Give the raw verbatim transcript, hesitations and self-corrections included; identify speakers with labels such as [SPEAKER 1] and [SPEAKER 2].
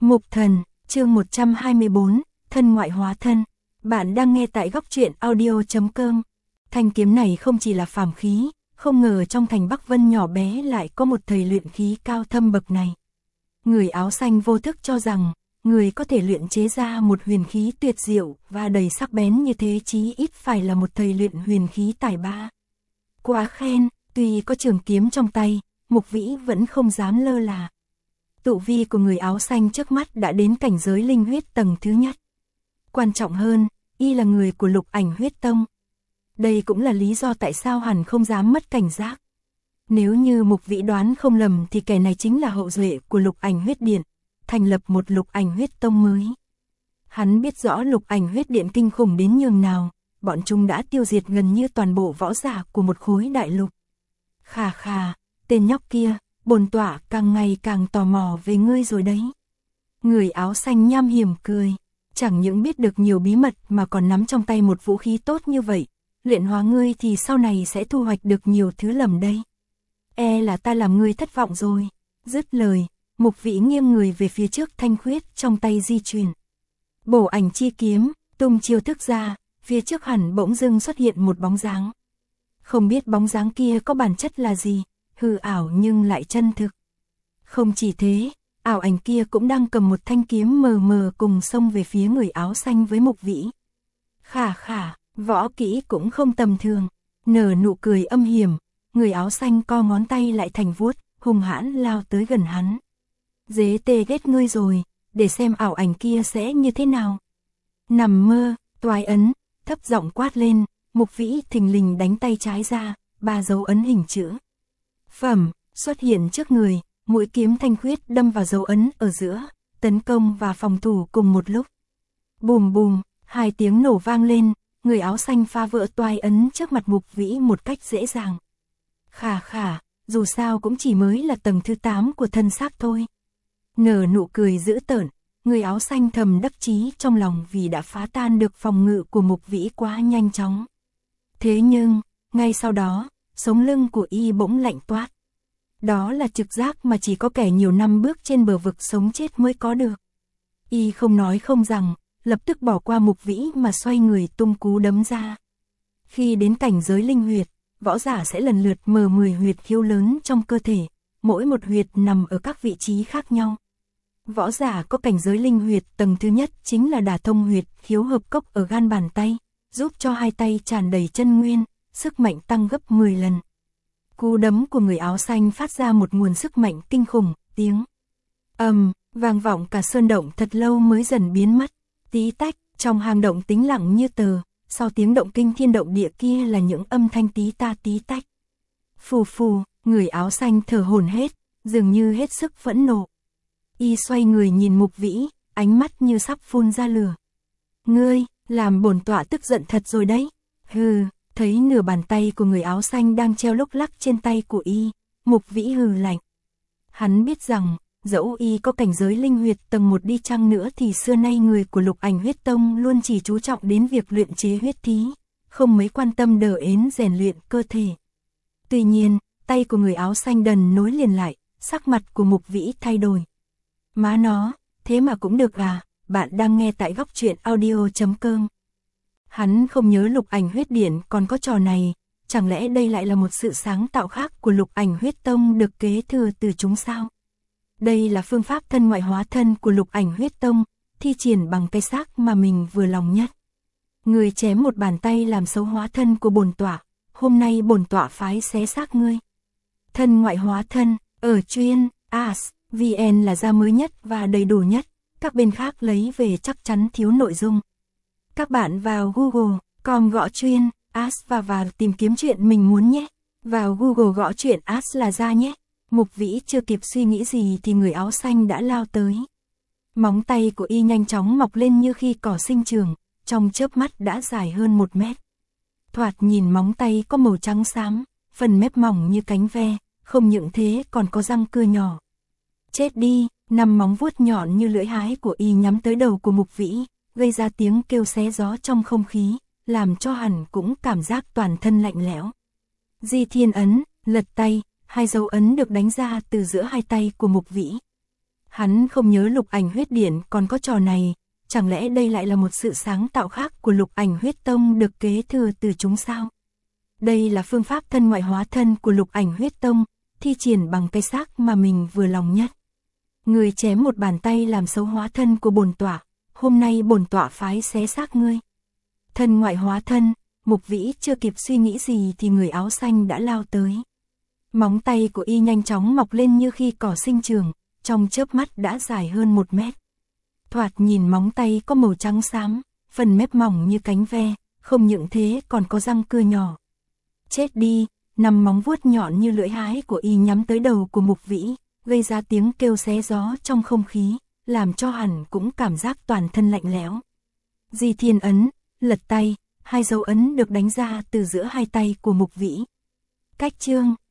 [SPEAKER 1] Mục Thần, chương một trăm hai mươi bốn, thân ngoại hóa thân. Bạn đang nghe tại góc truyện audio chấm com. Thanh kiếm này không chỉ là phàm khí, không ngờ trong thành Bắc Vân nhỏ bé lại có một thầy luyện khí cao thâm bậc này. Người áo xanh vô thức cho rằng, người có thể luyện chế ra một huyền khí tuyệt diệu và đầy sắc bén như thế chí ít phải là một thầy luyện huyền khí tài ba. Quá khen, tuy có trường kiếm trong tay, Mục Vĩ vẫn không dám lơ là. Tụ vi của người áo xanh trước mắt đã đến cảnh giới linh huyết tầng thứ nhất. Quan trọng hơn, y là người của Lục Ảnh Huyết Tông. Đây cũng là lý do tại sao hắn không dám mất cảnh giác. Nếu như Mục Vĩ đoán không lầm thì kẻ này chính là hậu duệ của Lục Ảnh Huyết Điện, thành lập một Lục Ảnh Huyết Tông mới. Hắn biết rõ Lục Ảnh Huyết Điện kinh khủng đến nhường nào, bọn chúng đã tiêu diệt gần như toàn bộ võ giả của một khối đại lục. Khà khà, tên nhóc kia, bổn tọa càng ngày càng tò mò về ngươi rồi đấy. Người áo xanh nham hiểm cười, chẳng những biết được nhiều bí mật mà còn nắm trong tay một vũ khí tốt như vậy, luyện hóa ngươi thì sau này sẽ thu hoạch được nhiều thứ lầm đây. E là ta làm ngươi thất vọng rồi. Dứt lời, Mục Vĩ nghiêng người về phía trước, thanh khuyết trong tay di chuyển. Bổ ảnh chi kiếm, tung chiêu thức ra, phía trước hẳn bỗng dưng xuất hiện một bóng dáng. Không biết bóng dáng kia có bản chất là gì, hư ảo nhưng lại chân thực. Không chỉ thế, ảo ảnh kia cũng đang cầm một thanh kiếm mờ mờ cùng xông về phía người áo xanh với Mục Vĩ. Khả khả, võ kỹ cũng không tầm thường, nở nụ cười âm hiểm, người áo xanh co ngón tay lại thành vuốt, hung hãn lao tới gần hắn. Dế tê ghét ngươi rồi, để xem ảo ảnh kia sẽ như thế nào. Nằm mơ, toái ấn, thấp giọng quát lên, Mục Vĩ thình lình đánh tay trái ra, ba dấu ấn hình chữ phẩm xuất hiện trước người, mũi kiếm thanh khuyết đâm vào dấu ấn ở giữa, tấn công và phòng thủ cùng một lúc. Bùm bùm, hai tiếng nổ vang lên, người áo xanh phá vỡ toái ấn trước mặt Mục Vĩ một cách dễ dàng. Khả khả, dù sao cũng chỉ mới là tầng thứ tám của thân xác thôi. Nở nụ cười dữ tợn, người áo xanh thầm đắc chí trong lòng vì đã phá tan được phòng ngự của Mục Vĩ quá nhanh chóng. Thế nhưng, ngay sau đó, sống lưng của y bỗng lạnh toát. Đó là trực giác mà chỉ có kẻ nhiều năm bước trên bờ vực sống chết mới có được. Y không nói không rằng, lập tức bỏ qua Mục Vĩ mà xoay người tung cú đấm ra. Khi đến cảnh giới linh huyệt, võ giả sẽ lần lượt mở mười huyệt khiếu lớn trong cơ thể, mỗi một huyệt nằm ở các vị trí khác nhau. Võ giả có cảnh giới linh huyệt tầng thứ nhất chính là đả thông huyệt khiếu hợp cốc ở gan bàn tay, giúp cho hai tay tràn đầy chân nguyên, sức mạnh tăng gấp mười lần. Cú đấm của người áo xanh phát ra một nguồn sức mạnh kinh khủng, tiếng ầm vang vọng cả sơn động thật lâu mới dần biến mất. Tí tách, trong hang động tĩnh lặng như tờ, sau tiếng động kinh thiên động địa kia là những âm thanh tí ta tí tách. Phù phù, người áo xanh thở hổn hển, dường như hết sức phẫn nộ. Y xoay người nhìn Mục Vĩ, ánh mắt như sắp phun ra lửa. Ngươi, làm bổn tọa tức giận thật rồi đấy. Hừ, thấy nửa bàn tay của người áo xanh đang treo lúc lắc trên tay của y, Mục Vĩ hừ lạnh. Hắn biết rằng, dẫu y có cảnh giới linh huyệt tầng một đi chăng nữa thì xưa nay người của Lục Ảnh Huyết Tông luôn chỉ chú trọng đến việc luyện chế huyết thí, không mấy quan tâm đờ ến rèn luyện cơ thể. Tuy nhiên, tay của người áo xanh đần nối liền lại, sắc mặt của Mục Vĩ thay đổi. Má nó, thế mà cũng được à, bạn đang nghe tại góc truyện audio chấm com. Hắn không nhớ Lục Ảnh Huyết Điện còn có trò này, chẳng lẽ đây lại là một sự sáng tạo khác của Lục Ảnh Huyết Tông được kế thừa từ chúng sao? Đây là phương pháp thân ngoại hóa thân của Lục Ảnh Huyết Tông, thi triển bằng cái xác mà mình vừa lòng nhất. Người chém một bàn tay làm xấu hóa thân của bổn tọa, hôm nay bổn tọa phái xé xác ngươi. Thân ngoại hóa thân, ở chuyên, as, vn là ra mới nhất và đầy đủ nhất, các bên khác lấy về chắc chắn thiếu nội dung. Các bạn vào Google, com gõ chuyên, as và vào tìm kiếm chuyện mình muốn nhé. Vào Google gõ chuyện as là ra nhé. Mục Vĩ chưa kịp suy nghĩ gì thì người áo xanh đã lao tới. Móng tay của y nhanh chóng mọc lên như khi cỏ sinh trưởng, trong chớp mắt đã dài hơn một mét. Thoạt nhìn móng tay có màu trắng xám, phần mép mỏng như cánh ve, không những thế còn có răng cưa nhỏ. Chết đi, năm móng vuốt nhọn như lưỡi hái của y nhắm tới đầu của Mục Vĩ, gây ra tiếng kêu xé gió trong không khí, làm cho hắn cũng cảm giác toàn thân lạnh lẽo. Di Thiên ấn, lật tay, hai dấu ấn được đánh ra từ giữa hai tay của Mục Vĩ. Hắn không nhớ lục ảnh huyết điển còn có trò này, chẳng lẽ đây lại là một sự sáng tạo khác của lục ảnh huyết tông được kế thừa từ chúng sao? Đây là phương pháp thân ngoại hóa thân của lục ảnh huyết tông, thi triển bằng cái xác mà mình vừa lòng nhất. Người chém một bàn tay làm xấu hóa thân của bổn tọa, hôm nay bổn tọa phái xé xác ngươi. Thân ngoại hóa thân, Mục Vĩ chưa kịp suy nghĩ gì thì người áo xanh đã lao tới. Móng tay của y nhanh chóng mọc lên như khi cỏ sinh trưởng, trong chớp mắt đã dài hơn một mét. Thoạt nhìn móng tay có màu trắng xám, phần mép mỏng như cánh ve, không những thế còn có răng cưa nhỏ. Chết đi, năm móng vuốt nhọn như lưỡi hái của y nhắm tới đầu của Mục Vĩ, gây ra tiếng kêu xé gió trong không khí, làm cho hắn cũng cảm giác toàn thân lạnh lẽo. Di Thiên ấn, lật tay, hai dấu ấn được đánh ra từ giữa hai tay của Mục Vĩ. Cách chương